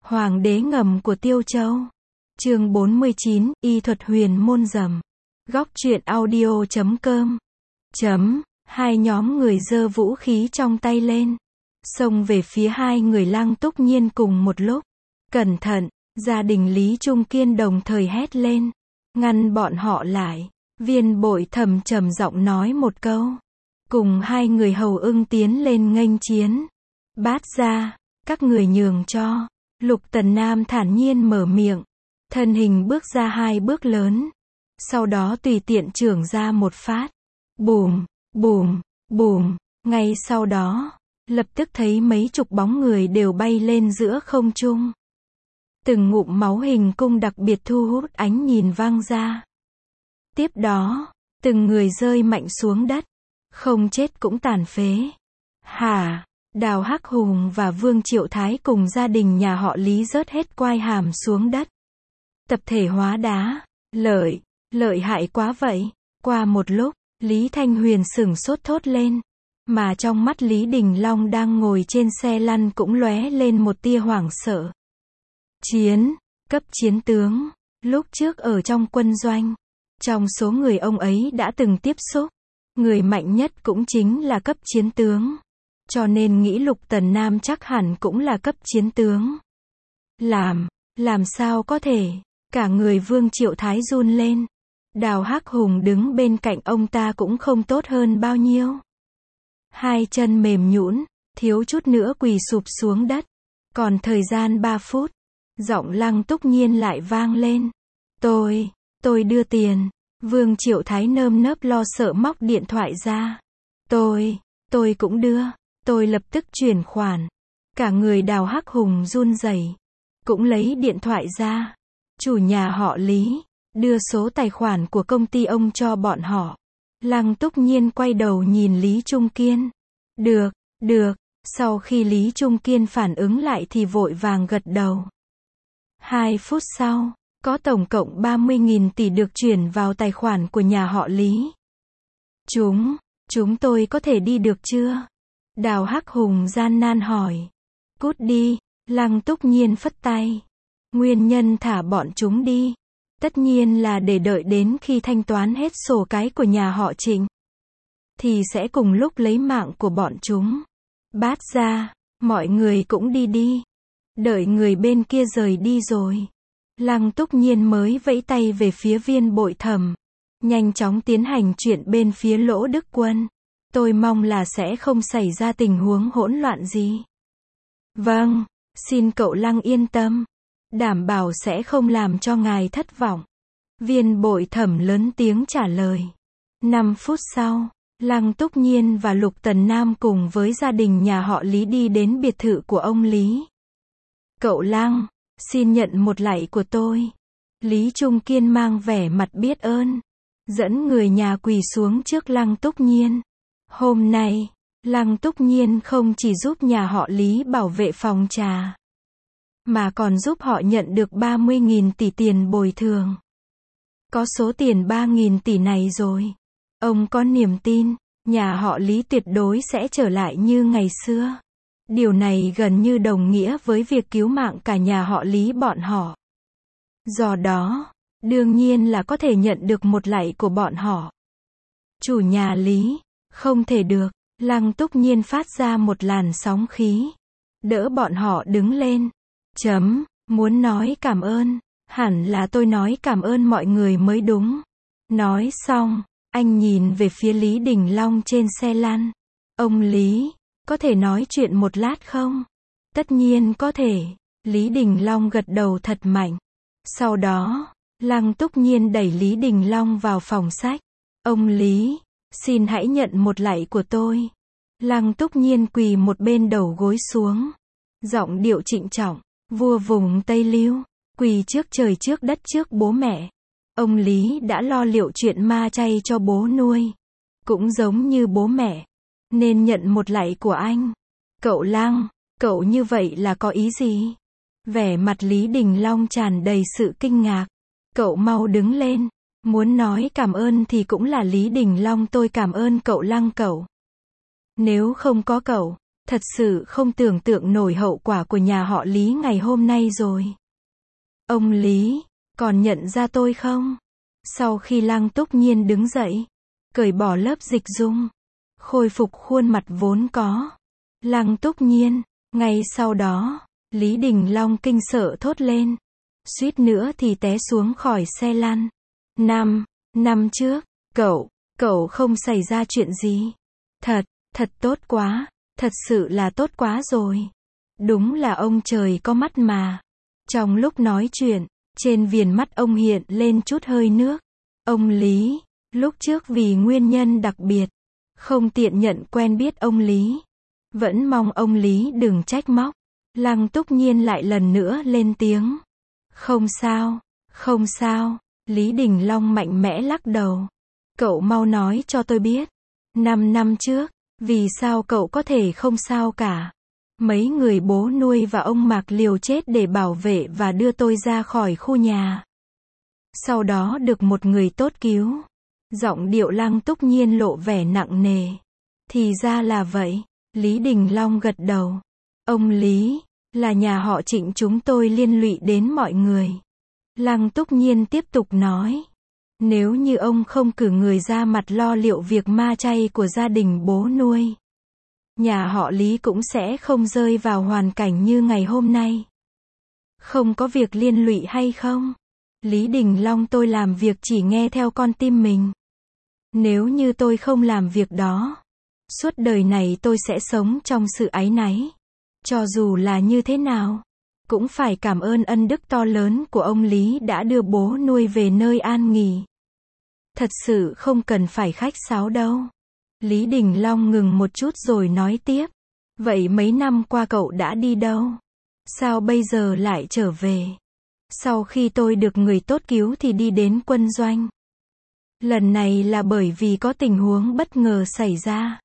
Hoàng đế ngầm của Tiêu Châu. Chương 49, Y thuật huyền môn rầm. Góc truyện audio.com. Hai nhóm người giơ vũ khí trong tay lên, xông về phía hai người Lăng Túc Nhiên cùng một lúc. Cẩn thận, gia đình Lý Trung Kiên đồng thời hét lên, ngăn bọn họ lại. Viên Bội Thầm trầm giọng nói một câu, cùng hai người Hầu Ưng tiến lên nghênh chiến. Bát gia, các người nhường cho. Lục Tần Nam thản nhiên mở miệng, thân hình bước ra hai bước lớn, sau đó tùy tiện chưởng ra một phát. Bùm, bùm, bùm, ngay sau đó, lập tức thấy mấy chục bóng người đều bay lên giữa không trung. Từng ngụm máu hình cung đặc biệt thu hút ánh nhìn vang ra. Tiếp đó, từng người rơi mạnh xuống đất, không chết cũng tàn phế. Hả? Đào Hắc Hùng và Vương Triệu Thái cùng gia đình nhà họ Lý rớt hết quai hàm xuống đất. Tập thể hóa đá, lợi hại quá vậy. Qua một lúc, Lý Thanh Huyền sửng sốt thốt lên, mà trong mắt Lý Đình Long đang ngồi trên xe lăn cũng lóe lên một tia hoảng sợ. Cấp chiến tướng, lúc trước ở trong quân doanh, trong số người ông ấy đã từng tiếp xúc, người mạnh nhất cũng chính là cấp chiến tướng. Cho nên nghĩ Lục Tần Nam chắc hẳn cũng là cấp chiến tướng. Làm sao có thể? Cả người Vương Triệu Thái run lên. Đào Hắc Hùng đứng bên cạnh ông ta cũng không tốt hơn bao nhiêu. Hai chân mềm nhũn, thiếu chút nữa quỳ sụp xuống đất. Còn thời gian 3 phút, giọng Lăng Túc Nhiên lại vang lên. Tôi đưa tiền. Vương Triệu Thái nơm nớp lo sợ móc điện thoại ra. Tôi cũng đưa. Tôi lập tức chuyển khoản. Cả người Đào Hắc Hùng run rẩy, cũng lấy điện thoại ra. Chủ nhà họ Lý, đưa số tài khoản của công ty ông cho bọn họ. Lăng Túc Nhiên quay đầu nhìn Lý Trung Kiên. Được. Sau khi Lý Trung Kiên phản ứng lại thì vội vàng gật đầu. 2 phút sau, có tổng cộng 30.000 tỷ được chuyển vào tài khoản của nhà họ Lý. Chúng tôi có thể đi được chưa? Đào Hắc Hùng gian nan hỏi. Cút đi, Lăng Túc Nhiên phất tay. Nguyên nhân thả bọn chúng đi, tất nhiên là để đợi đến khi thanh toán hết sổ cái của nhà họ Trịnh, thì sẽ cùng lúc lấy mạng của bọn chúng. Bát gia, mọi người cũng đi. Đợi người bên kia rời đi rồi, Lăng Túc Nhiên mới vẫy tay về phía Viên Bội Thầm. Nhanh chóng tiến hành chuyện bên phía Lỗ Đức Quân. Tôi mong là sẽ không xảy ra tình huống hỗn loạn gì. Vâng, xin cậu Lăng yên tâm. Đảm bảo sẽ không làm cho ngài thất vọng. Viên Bội Thẩm lớn tiếng trả lời. 5 phút sau, Lăng Túc Nhiên và Lục Tần Nam cùng với gia đình nhà họ Lý đi đến biệt thự của ông Lý. Cậu Lăng, xin nhận một lạy của tôi. Lý Trung Kiên mang vẻ mặt biết ơn, dẫn người nhà quỳ xuống trước Lăng Túc Nhiên. Hôm nay, Lăng Túc Nhiên không chỉ giúp nhà họ Lý bảo vệ phòng trà, mà còn giúp họ nhận được 30.000 tỷ tiền bồi thường. Có số tiền 3.000 tỷ này rồi, ông có niềm tin, nhà họ Lý tuyệt đối sẽ trở lại như ngày xưa. Điều này gần như đồng nghĩa với việc cứu mạng cả nhà họ Lý bọn họ. Do đó, đương nhiên là có thể nhận được một lạy của bọn họ. Chủ nhà Lý, không thể được. Lăng Túc Nhiên phát ra một làn sóng khí, đỡ bọn họ đứng lên. Muốn nói cảm ơn, hẳn là tôi nói cảm ơn mọi người mới đúng. Nói xong, anh nhìn về phía Lý Đình Long trên xe lăn. Ông Lý, có thể nói chuyện một lát không? Tất nhiên có thể. Lý Đình Long gật đầu thật mạnh. Sau đó, Lăng Túc Nhiên đẩy Lý Đình Long vào phòng sách. Ông Lý, xin hãy nhận một lạy của tôi. Lăng Túc Nhiên quỳ một bên đầu gối xuống, giọng điệu trịnh trọng. Vua vùng Tây Lưu, quỳ trước trời trước đất trước bố mẹ. Ông Lý đã lo liệu chuyện ma chay cho bố nuôi, cũng giống như bố mẹ, nên nhận một lạy của anh. Cậu Lăng, cậu như vậy là có ý gì? Vẻ mặt Lý Đình Long tràn đầy sự kinh ngạc. Cậu mau đứng lên. Muốn nói cảm ơn thì cũng là Lý Đình Long, tôi cảm ơn cậu Lăng cậu. Nếu không có cậu, Thật sự không tưởng tượng nổi hậu quả của nhà họ Lý ngày hôm nay rồi. Ông Lý, còn nhận ra tôi không? Sau khi Lăng Túc Nhiên đứng dậy, cởi bỏ lớp dịch dung, khôi phục khuôn mặt vốn có. Lăng Túc Nhiên, ngay sau đó, Lý Đình Long kinh sợ thốt lên. Suýt nữa thì té xuống khỏi xe lăn. Năm trước, cậu không xảy ra chuyện gì. Thật tốt quá, thật sự là tốt quá rồi. Đúng là ông trời có mắt mà. Trong lúc nói chuyện, trên viền mắt ông hiện lên chút hơi nước. Ông Lý, lúc trước vì nguyên nhân đặc biệt, không tiện nhận quen biết ông Lý. Vẫn mong ông Lý đừng trách móc. Lăng Túc Nhiên lại lần nữa lên tiếng. Không sao, Lý Đình Long mạnh mẽ lắc đầu. Cậu mau nói cho tôi biết. 5 năm trước, vì sao cậu có thể không sao cả? Mấy người bố nuôi và ông Mạc liều chết để bảo vệ và đưa tôi ra khỏi khu nhà. Sau đó được một người tốt cứu. Giọng điệu Lăng Túc Nhiên lộ vẻ nặng nề. Thì ra là vậy, Lý Đình Long gật đầu. Ông Lý, là nhà họ Trịnh chúng tôi liên lụy đến mọi người. Lăng Túc Nhiên tiếp tục nói. Nếu như ông không cử người ra mặt lo liệu việc ma chay của gia đình bố nuôi, nhà họ Lý cũng sẽ không rơi vào hoàn cảnh như ngày hôm nay. Không có việc liên lụy hay không? Lý Đình Long, tôi làm việc chỉ nghe theo con tim mình. Nếu như tôi không làm việc đó, suốt đời này tôi sẽ sống trong sự áy náy. Cho dù là như thế nào, cũng phải cảm ơn ân đức to lớn của ông Lý đã đưa bố nuôi về nơi an nghỉ. Thật sự không cần phải khách sáo đâu. Lý Đình Long ngừng một chút rồi nói tiếp. Vậy mấy năm qua cậu đã đi đâu? Sao bây giờ lại trở về? Sau khi tôi được người tốt cứu thì đi đến quân doanh. Lần này là bởi vì có tình huống bất ngờ xảy ra,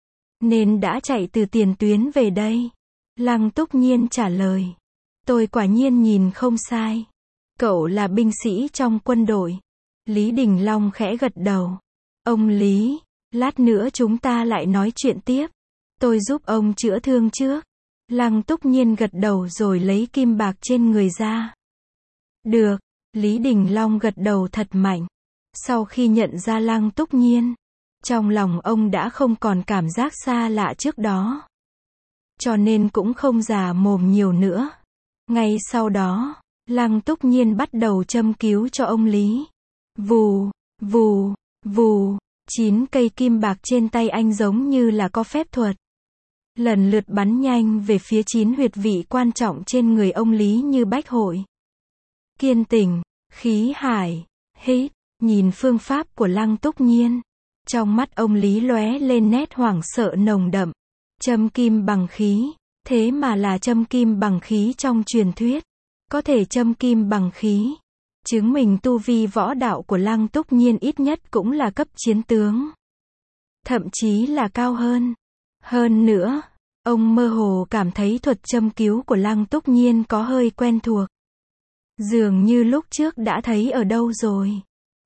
nên đã chạy từ tiền tuyến về đây. Lăng Túc Nhiên trả lời. Tôi quả nhiên nhìn không sai. Cậu là binh sĩ trong quân đội. Lý Đình Long khẽ gật đầu. Ông Lý, lát nữa chúng ta lại nói chuyện tiếp. Tôi giúp ông chữa thương trước. Lăng Túc Nhiên gật đầu rồi lấy kim bạc trên người ra. Được, Lý Đình Long gật đầu thật mạnh. Sau khi nhận ra Lăng Túc Nhiên, trong lòng ông đã không còn cảm giác xa lạ trước đó. Cho nên cũng không già mồm nhiều nữa. Ngay sau đó, Lăng Túc Nhiên bắt đầu châm cứu cho ông Lý. Vù, vù, vù, 9 cây kim bạc trên tay anh giống như là có phép thuật. Lần lượt bắn nhanh về phía 9 huyệt vị quan trọng trên người ông Lý như bách hội. Kiên Tỉnh, khí hải, hít, nhìn phương pháp của Lăng Túc Nhiên. Trong mắt ông Lý lóe lên nét hoảng sợ nồng đậm. Châm kim bằng khí, thế mà là châm kim bằng khí trong truyền thuyết. Có thể châm kim bằng khí, chứng minh tu vi võ đạo của Lăng Túc Nhiên ít nhất cũng là cấp chiến tướng. Thậm chí là cao hơn. Hơn nữa, ông mơ hồ cảm thấy thuật châm cứu của Lăng Túc Nhiên có hơi quen thuộc. Dường như lúc trước đã thấy ở đâu rồi.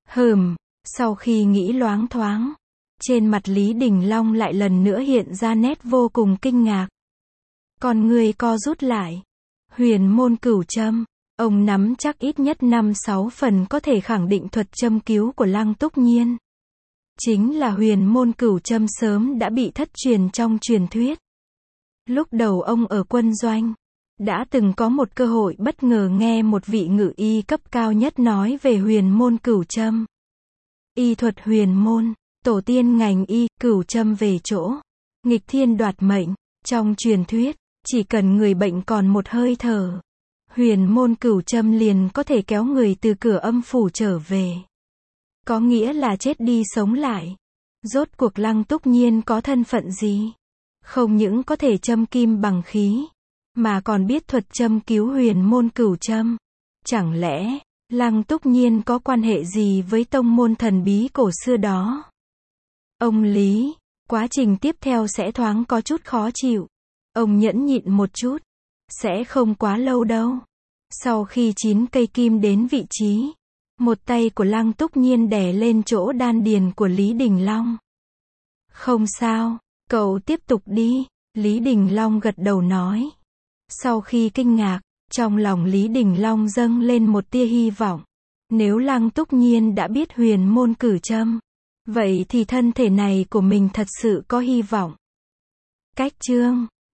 Sau khi nghĩ loáng thoáng, trên mặt Lý Đình Long lại lần nữa hiện ra nét vô cùng kinh ngạc. Con người co rút lại. Huyền môn cửu châm. Ông nắm chắc ít nhất 5-6 phần có thể khẳng định thuật châm cứu của Lăng Túc Nhiên chính là huyền môn cửu châm sớm đã bị thất truyền trong truyền thuyết. Lúc đầu ông ở quân doanh, đã từng có một cơ hội bất ngờ nghe một vị ngự y cấp cao nhất nói về huyền môn cửu châm. Y thuật huyền môn, tổ tiên ngành y, cửu châm về chỗ, nghịch thiên đoạt mệnh. Trong truyền thuyết, chỉ cần người bệnh còn một hơi thở, huyền môn cửu châm liền có thể kéo người từ cửa âm phủ trở về. Có nghĩa là chết đi sống lại. Rốt cuộc Lăng Túc Nhiên có thân phận gì? Không những có thể châm kim bằng khí, mà còn biết thuật châm cứu huyền môn cửu châm. Chẳng lẽ, Lăng Túc Nhiên có quan hệ gì với tông môn thần bí cổ xưa đó? Ông Lý, quá trình tiếp theo sẽ thoáng có chút khó chịu. Ông nhẫn nhịn một chút. Sẽ không quá lâu đâu. Sau khi 9 cây kim đến vị trí, một tay của Lăng Túc Nhiên đè lên chỗ đan điền của Lý Đình Long. Không sao, cậu tiếp tục đi. Lý Đình Long gật đầu nói. Sau khi kinh ngạc, trong lòng Lý Đình Long dâng lên một tia hy vọng. Nếu Lăng Túc Nhiên đã biết huyền môn cử châm, vậy thì thân thể này của mình thật sự có hy vọng. Cách chương